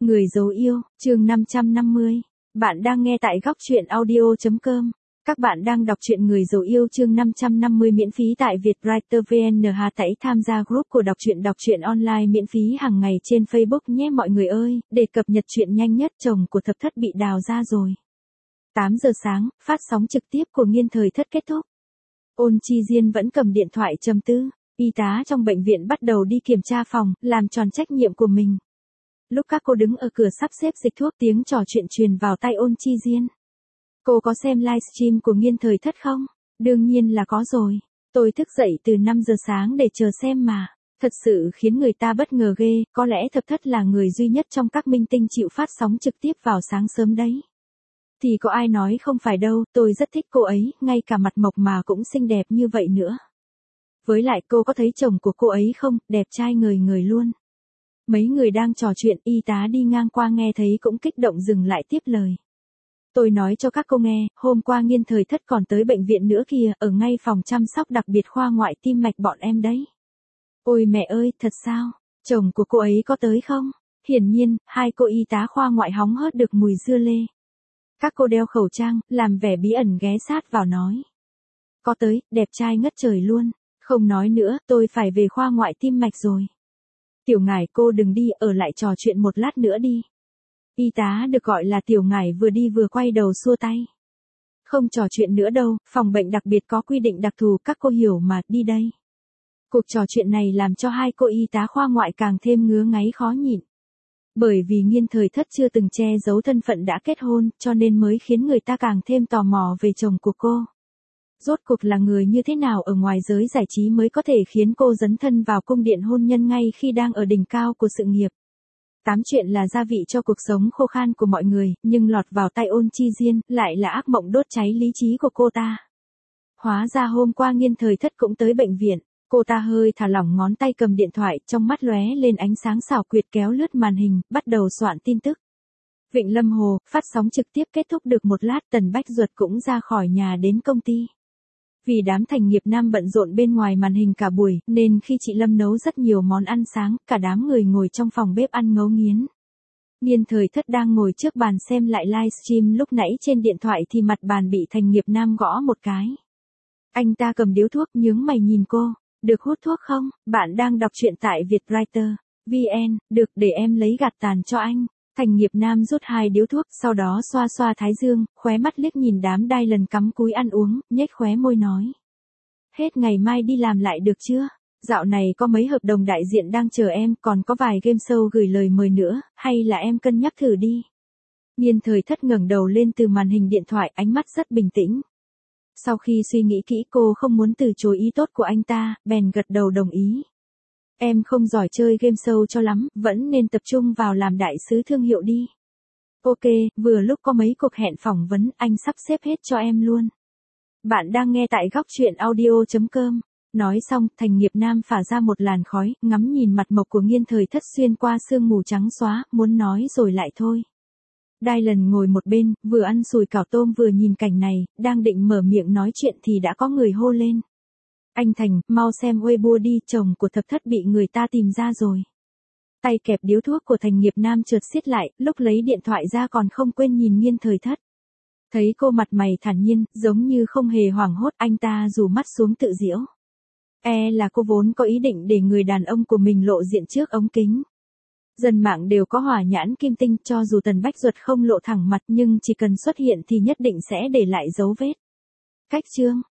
Người dấu yêu, chương 550. Bạn đang nghe tại góc truyện audio.com. Các bạn đang đọc truyện Người dấu yêu chương 550 miễn phí tại Vietwriter VN. Hãy tham gia group của đọc truyện online miễn phí hàng ngày trên Facebook nhé mọi người ơi, để cập nhật truyện nhanh nhất. Chồng của Thập Thất bị đào ra rồi. 8 giờ sáng, phát sóng trực tiếp của Nghiên Thời Thất kết thúc. Ôn Chi Diên vẫn cầm điện thoại trầm tư. Y tá trong bệnh viện bắt đầu đi kiểm tra phòng, làm tròn trách nhiệm của mình. Lúc các cô đứng ở cửa sắp xếp dịch thuốc, tiếng trò chuyện truyền vào tai Ôn Chi Diên. Cô có xem livestream của Nghiên Thời Thất không? Đương nhiên là có rồi. Tôi thức dậy từ 5 giờ sáng để chờ xem mà. Thật sự khiến người ta bất ngờ ghê, có lẽ Thập Thất là người duy nhất trong các minh tinh chịu phát sóng trực tiếp vào sáng sớm đấy. Thì có ai nói không phải đâu, tôi rất thích cô ấy, ngay cả mặt mộc mà cũng xinh đẹp như vậy nữa. Với lại cô có thấy chồng của cô ấy không, đẹp trai ngời ngời luôn. Mấy người đang trò chuyện, y tá đi ngang qua nghe thấy cũng kích động dừng lại tiếp lời. Tôi nói cho các cô nghe, hôm qua Nghiên Thời Thất còn tới bệnh viện nữa kìa, ở ngay phòng chăm sóc đặc biệt khoa ngoại tim mạch bọn em đấy. Ôi mẹ ơi, thật sao? Chồng của cô ấy có tới không? Hiển nhiên, hai cô y tá khoa ngoại hóng hớt được mùi dưa lê. Các cô đeo khẩu trang, làm vẻ bí ẩn ghé sát vào nói. Có tới, đẹp trai ngất trời luôn. Không nói nữa, tôi phải về khoa ngoại tim mạch rồi. Tiểu Ngải cô đừng đi, ở lại trò chuyện một lát nữa đi. Y tá được gọi là Tiểu Ngải vừa đi vừa quay đầu xua tay. Không trò chuyện nữa đâu, phòng bệnh đặc biệt có quy định đặc thù, các cô hiểu mà, đi đây. Cuộc trò chuyện này làm cho hai cô y tá khoa ngoại càng thêm ngứa ngáy khó nhịn. Bởi vì Nghiên Thời Thất chưa từng che giấu thân phận đã kết hôn, cho nên mới khiến người ta càng thêm tò mò về chồng của cô. Rốt cuộc là người như thế nào ở ngoài giới giải trí mới có thể khiến cô dấn thân vào cung điện hôn nhân ngay khi đang ở đỉnh cao của sự nghiệp. Tám chuyện là gia vị cho cuộc sống khô khan của mọi người, nhưng lọt vào tay Ôn Chi Diên, lại là ác mộng đốt cháy lý trí của cô ta. Hóa ra hôm qua Nghiên Thời Thất cũng tới bệnh viện, cô ta hơi thả lỏng ngón tay cầm điện thoại, trong mắt lóe lên ánh sáng xảo quyệt kéo lướt màn hình, bắt đầu soạn tin tức. Vịnh Lâm Hồ, phát sóng trực tiếp kết thúc được một lát, Tần Bách Duật cũng ra khỏi nhà đến công ty. Vì đám thành nghiệp nam bận rộn bên ngoài màn hình cả buổi, nên khi chị Lâm nấu rất nhiều món ăn sáng, cả đám người ngồi trong phòng bếp ăn ngấu nghiến. Nghiên Thời Thất đang ngồi trước bàn xem lại livestream lúc nãy trên điện thoại thì mặt bàn bị thành nghiệp nam gõ một cái. Anh ta cầm điếu thuốc nhướng mày nhìn cô, được hút thuốc không? Bạn đang đọc truyện tại Vietwriter VN, được để em lấy gạt tàn cho anh. Thành nghiệp nam rút 2 điếu thuốc, sau đó xoa xoa thái dương, khóe mắt liếc nhìn đám đai lần cắm cúi ăn uống, nhếch khóe môi nói. Hết ngày mai đi làm lại được chưa? Dạo này có mấy hợp đồng đại diện đang chờ em, còn có vài game show gửi lời mời nữa, hay là em cân nhắc thử đi. Nghiên Thời Thất ngẩng đầu lên từ màn hình điện thoại, ánh mắt rất bình tĩnh. Sau khi suy nghĩ kỹ cô không muốn từ chối ý tốt của anh ta, bèn gật đầu đồng ý. Em không giỏi chơi game show cho lắm, vẫn nên tập trung vào làm đại sứ thương hiệu đi. Ok, vừa lúc có mấy cuộc hẹn phỏng vấn, anh sắp xếp hết cho em luôn. Bạn đang nghe tại góc truyện audio.com. Nói xong, thành nghiệp nam phả ra một làn khói, ngắm nhìn mặt mộc của Nghiên Thời Thất xuyên qua sương mù trắng xóa, muốn nói rồi lại thôi. Đai lần ngồi một bên, vừa ăn sùi cảo tôm vừa nhìn cảnh này, đang định mở miệng nói chuyện thì đã có người hô lên. Anh Thành, mau xem Weibo đi, chồng của Thập Thất bị người ta tìm ra rồi. Tay kẹp điếu thuốc của thành nghiệp nam chợt siết lại, lúc lấy điện thoại ra còn không quên nhìn Nghiên Thời Thất. Thấy cô mặt mày thản nhiên, giống như không hề hoảng hốt, anh ta rủ mắt xuống tự giễu. Là cô vốn có ý định để người đàn ông của mình lộ diện trước ống kính. Dân mạng đều có hỏa nhãn kim tinh, cho dù Tần Bách Duật không lộ thẳng mặt nhưng chỉ cần xuất hiện thì nhất định sẽ để lại dấu vết. Cách chương.